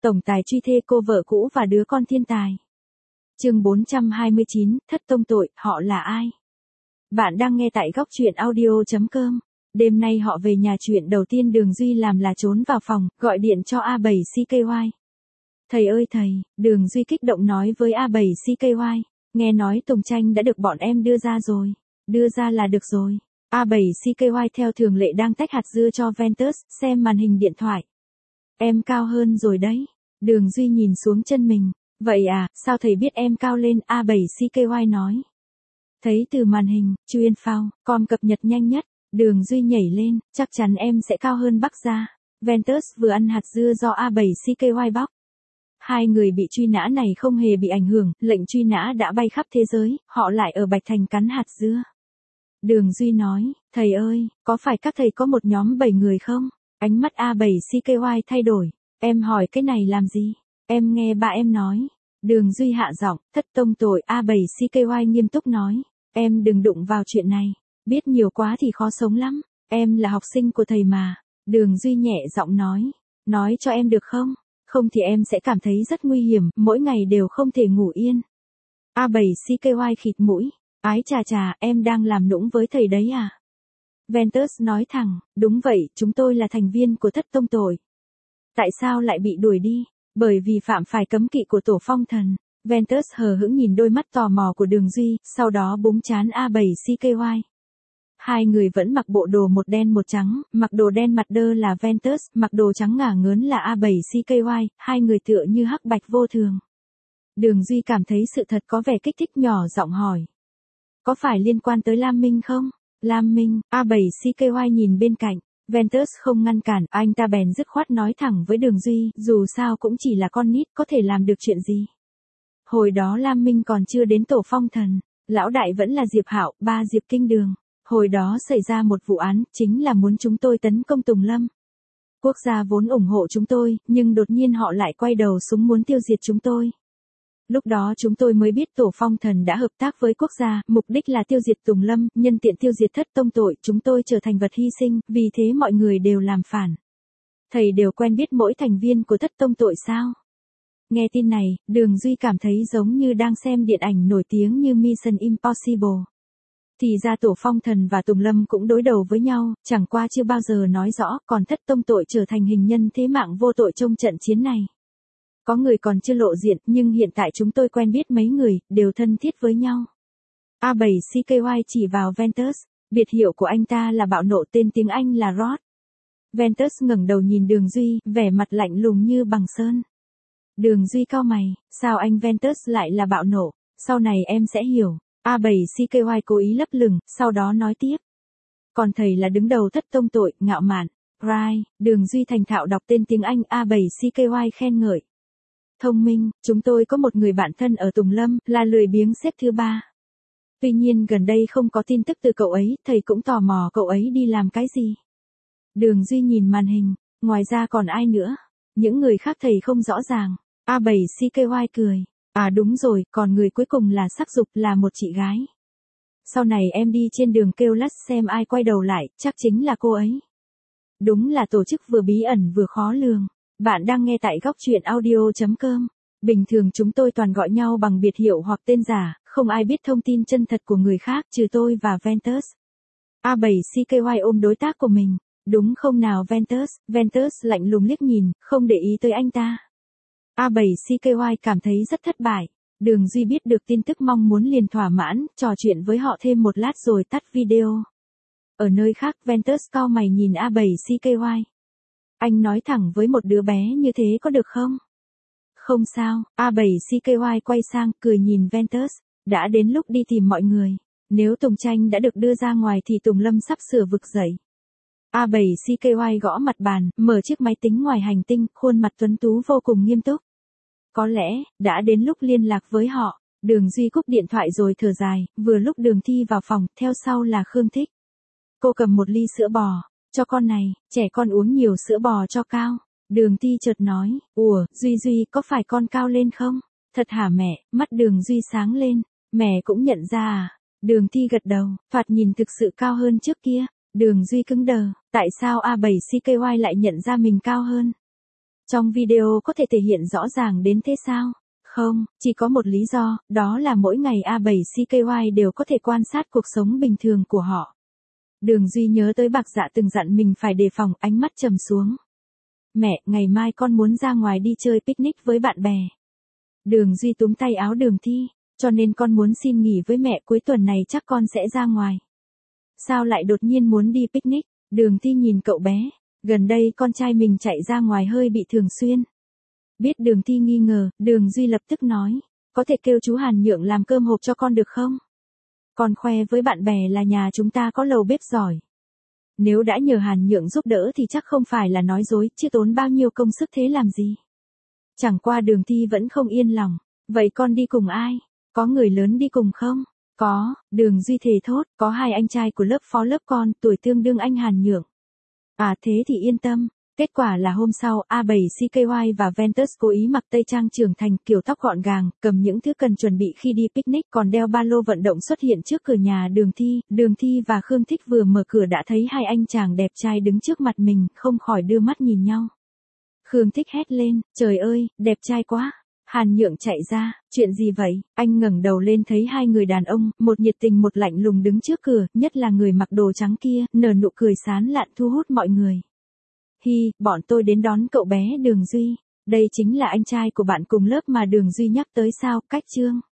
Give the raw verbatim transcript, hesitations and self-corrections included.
Tổng tài truy thê cô vợ cũ và đứa con thiên tài. Chương bốn trăm hai mươi chín, thất tông tội, họ là ai? Bạn đang nghe tại góc truyện audio chấm com. Đêm nay họ về nhà, chuyện đầu tiên Đường Duy làm là trốn vào phòng, gọi điện cho A bảy C K Y. Thầy ơi thầy, Đường Duy kích động nói với A bảy C K Y, nghe nói Tùng Tranh đã được bọn em đưa ra rồi. Đưa ra là được rồi. A bảy C K Y theo thường lệ đang tách hạt dưa cho Ventus, xem màn hình điện thoại. Em cao hơn rồi đấy. Đường Duy nhìn xuống chân mình. Vậy à, sao thầy biết em cao lên? A bảy C K Y nói. Thấy từ màn hình, chuyên phao, com cập nhật nhanh nhất. Đường Duy nhảy lên, chắc chắn em sẽ cao hơn Bắc gia. Ventus vừa ăn hạt dưa do A bảy C K Y bóc. Hai người bị truy nã này không hề bị ảnh hưởng, lệnh truy nã đã bay khắp thế giới, họ lại ở Bạch Thành cắn hạt dưa. Đường Duy nói, thầy ơi, có phải các thầy có một nhóm bảy người không? Ánh mắt A bảy C K Y thay đổi. Em hỏi cái này làm gì? Em nghe ba em nói. Đường Duy hạ giọng, thất tông tội. A bảy C K Y nghiêm túc nói. Em đừng đụng vào chuyện này. Biết nhiều quá thì khó sống lắm. Em là học sinh của thầy mà. Đường Duy nhẹ giọng nói. Nói cho em được không? Không thì em sẽ cảm thấy rất nguy hiểm, mỗi ngày đều không thể ngủ yên. A bảy C K Y khịt mũi. Ái chà chà, em đang làm nũng với thầy đấy à? Ventus nói thẳng, đúng vậy, chúng tôi là thành viên của thất tông tội. Tại sao lại bị đuổi đi? Bởi vì phạm phải cấm kỵ của tổ phong thần. Ventus hờ hững nhìn đôi mắt tò mò của Đường Duy, sau đó búng trán A bảy C K Y. Hai người vẫn mặc bộ đồ một đen một trắng, mặc đồ đen mặt đơ là Ventus, mặc đồ trắng ngả ngớn là A bảy C K Y, hai người tựa như hắc bạch vô thường. Đường Duy cảm thấy sự thật có vẻ kích thích, nhỏ giọng hỏi. Có phải liên quan tới Lam Minh không? Lam Minh, A bảy C K Y nhìn bên cạnh. Ventus không ngăn cản, anh ta bèn dứt khoát nói thẳng với Đường Duy, dù sao cũng chỉ là con nít, có thể làm được chuyện gì. Hồi đó Lam Minh còn chưa đến tổ phong thần, lão đại vẫn là Diệp Hạo, ba Diệp Kinh Đường. Hồi đó xảy ra một vụ án, chính là muốn chúng tôi tấn công Tùng Lâm. Quốc gia vốn ủng hộ chúng tôi, nhưng đột nhiên họ lại quay đầu súng muốn tiêu diệt chúng tôi. Lúc đó chúng tôi mới biết tổ phong thần đã hợp tác với quốc gia, mục đích là tiêu diệt Tùng Lâm, nhân tiện tiêu diệt thất tông tội, chúng tôi trở thành vật hy sinh, vì thế mọi người đều làm phản. Thầy đều quen biết mỗi thành viên của thất tông tội sao? Nghe tin này, Đường Duy cảm thấy giống như đang xem điện ảnh nổi tiếng như Mission Impossible. Thì ra tổ phong thần và Tùng Lâm cũng đối đầu với nhau, chẳng qua chưa bao giờ nói rõ, còn thất tông tội trở thành hình nhân thế mạng vô tội trong trận chiến này. Có người còn chưa lộ diện, nhưng hiện tại chúng tôi quen biết mấy người, đều thân thiết với nhau. A bảy C K Y chỉ vào Ventus, biệt hiệu của anh ta là bạo nộ, tên tiếng Anh là Rod. Ventus ngẩng đầu nhìn Đường Duy, vẻ mặt lạnh lùng như bằng sơn. Đường Duy cau mày, sao anh Ventus lại là bạo nộ, sau này em sẽ hiểu. A bảy C K Y cố ý lấp lửng, sau đó nói tiếp. Còn thầy là đứng đầu thất tông tội, ngạo mạn. Right, Đường Duy thành thạo đọc tên tiếng Anh. A bảy C K Y khen ngợi. Thông minh, chúng tôi có một người bạn thân ở Tùng Lâm, là lười biếng xếp thứ ba. Tuy nhiên gần đây không có tin tức từ cậu ấy, thầy cũng tò mò cậu ấy đi làm cái gì. Đường Duy nhìn màn hình, ngoài ra còn ai nữa? Những người khác thầy không rõ ràng. A bảy C K Y cười. À đúng rồi, còn người cuối cùng là Sắc Dục, là một chị gái. Sau này em đi trên đường kêu lắt xem ai quay đầu lại, chắc chính là cô ấy. Đúng là tổ chức vừa bí ẩn vừa khó lường. Bạn đang nghe tại góc truyện audio chấm com. Bình thường chúng tôi toàn gọi nhau bằng biệt hiệu hoặc tên giả, không ai biết thông tin chân thật của người khác trừ tôi và Ventus. A bảy C K Y ôm đối tác của mình. Đúng không nào Ventus? Ventus lạnh lùng liếc nhìn, không để ý tới anh ta. A bảy C K Y cảm thấy rất thất bại. Đường Duy biết được tin tức mong muốn liền thỏa mãn, trò chuyện với họ thêm một lát rồi tắt video. Ở nơi khác Ventus cau mày nhìn A bảy C K Y. Anh nói thẳng với một đứa bé như thế có được không? Không sao, A bảy C K Y quay sang, cười nhìn Ventus. Đã đến lúc đi tìm mọi người. Nếu Tùng Tranh đã được đưa ra ngoài thì Tùng Lâm sắp sửa vực dậy. A bảy C K Y gõ mặt bàn, mở chiếc máy tính ngoài hành tinh, khuôn mặt tuấn tú vô cùng nghiêm túc. Có lẽ, đã đến lúc liên lạc với họ. Đường Duy cúp điện thoại rồi thở dài, vừa lúc Đường Thi vào phòng, theo sau là Khương Thích. Cô cầm một ly sữa bò. Cho con này, trẻ con uống nhiều sữa bò cho cao. Đường Thi chợt nói, ủa, Duy Duy có phải con cao lên không? Thật hả mẹ? Mắt Đường Duy sáng lên. Mẹ cũng nhận ra à? Đường Thi gật đầu, thoạt nhìn thực sự cao hơn trước kia. Đường Duy cứng đờ, tại sao A bảy C K Y lại nhận ra mình cao hơn? Trong video có thể thể hiện rõ ràng đến thế sao? Không, chỉ có một lý do, đó là mỗi ngày A bảy C K Y đều có thể quan sát cuộc sống bình thường của họ. Đường Duy nhớ tới Bạc Dạ từng dặn mình phải đề phòng, ánh mắt trầm xuống. Mẹ, ngày mai con muốn ra ngoài đi chơi picnic với bạn bè. Đường Duy túm tay áo Đường Thi, cho nên con muốn xin nghỉ với mẹ, cuối tuần này chắc con sẽ ra ngoài. Sao lại đột nhiên muốn đi picnic? Đường Thi nhìn cậu bé, gần đây con trai mình chạy ra ngoài hơi bị thường xuyên. Biết Đường Thi nghi ngờ, Đường Duy lập tức nói, có thể kêu chú Hàn Nhượng làm cơm hộp cho con được không? Con khoe với bạn bè là nhà chúng ta có lầu bếp giỏi. Nếu đã nhờ Hàn Nhượng giúp đỡ thì chắc không phải là nói dối, chứ tốn bao nhiêu công sức thế làm gì. Chẳng qua Đường Thi vẫn không yên lòng, vậy con đi cùng ai? Có người lớn đi cùng không? Có, Đường Duy thề thốt, có hai anh trai của lớp phó lớp con, tuổi tương đương anh Hàn Nhượng. À thế thì yên tâm. Kết quả là hôm sau, A bảy C K Y và Ventus cố ý mặc tây trang trưởng thành, kiểu tóc gọn gàng, cầm những thứ cần chuẩn bị khi đi picnic, còn đeo ba lô vận động xuất hiện trước cửa nhà Đường Thi. Đường Thi và Khương Thích vừa mở cửa đã thấy hai anh chàng đẹp trai đứng trước mặt mình, không khỏi đưa mắt nhìn nhau. Khương Thích hét lên, trời ơi, đẹp trai quá. Hàn Nhượng chạy ra, chuyện gì vậy? Anh ngẩng đầu lên thấy hai người đàn ông, một nhiệt tình một lạnh lùng đứng trước cửa, nhất là người mặc đồ trắng kia, nở nụ cười sán lạn thu hút mọi người. Hi, bọn tôi đến đón cậu bé Đường Duy. Đây chính là anh trai của bạn cùng lớp mà Đường Duy nhắc tới sao? Cách chương.